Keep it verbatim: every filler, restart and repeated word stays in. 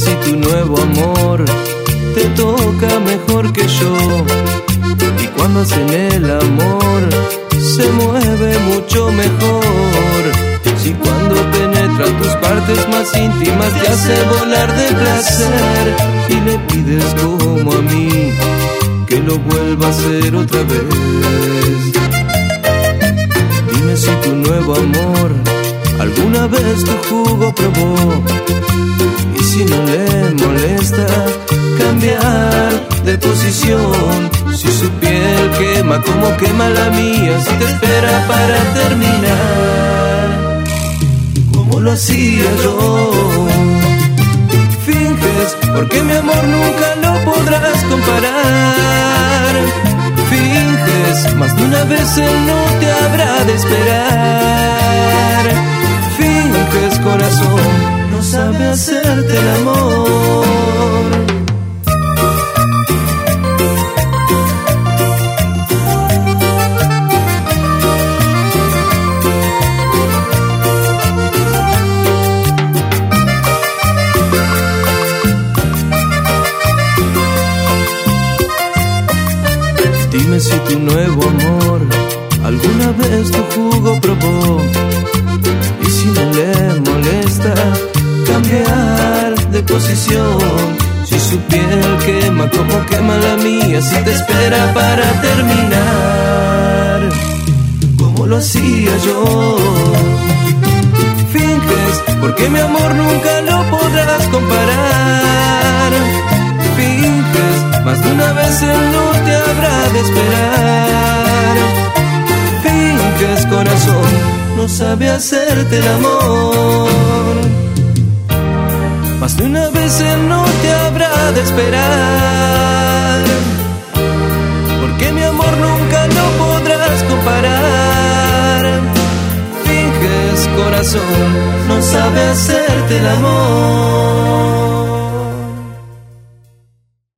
si tu nuevo amor te toca mejor que yo. Y cuando hacen el amor se mueve mucho mejor. Si cuando penetra tus partes más íntimas te hace volar de placer y le pides como a mí que lo vuelva a hacer otra vez. Dime si tu nuevo amor alguna vez tu jugo probó, y si no le molesta cambiar de posición, si su piel quema como quema la mía, si te espera para terminar como lo hacía yo. Finges porque mi amor nunca lo podrás comparar. Finges, más de una vez él no te habrá de esperar. Finges, corazón, no sabe hacerte el amor. Dime si tu nuevo amor alguna vez tu jugo probó, y si no le molesta cambiar de posición, si su piel quema como quema la mía, si te espera para terminar como lo hacía yo. Finges porque mi amor nunca lo podrás comparar. Finges, más de una vez él no te habrá de esperar. Finges, corazón, no sabe hacerte el amor. Más de una vez él no te habrá de esperar, porque mi amor nunca lo podrás comparar. Finges, corazón, no sabe hacerte el amor.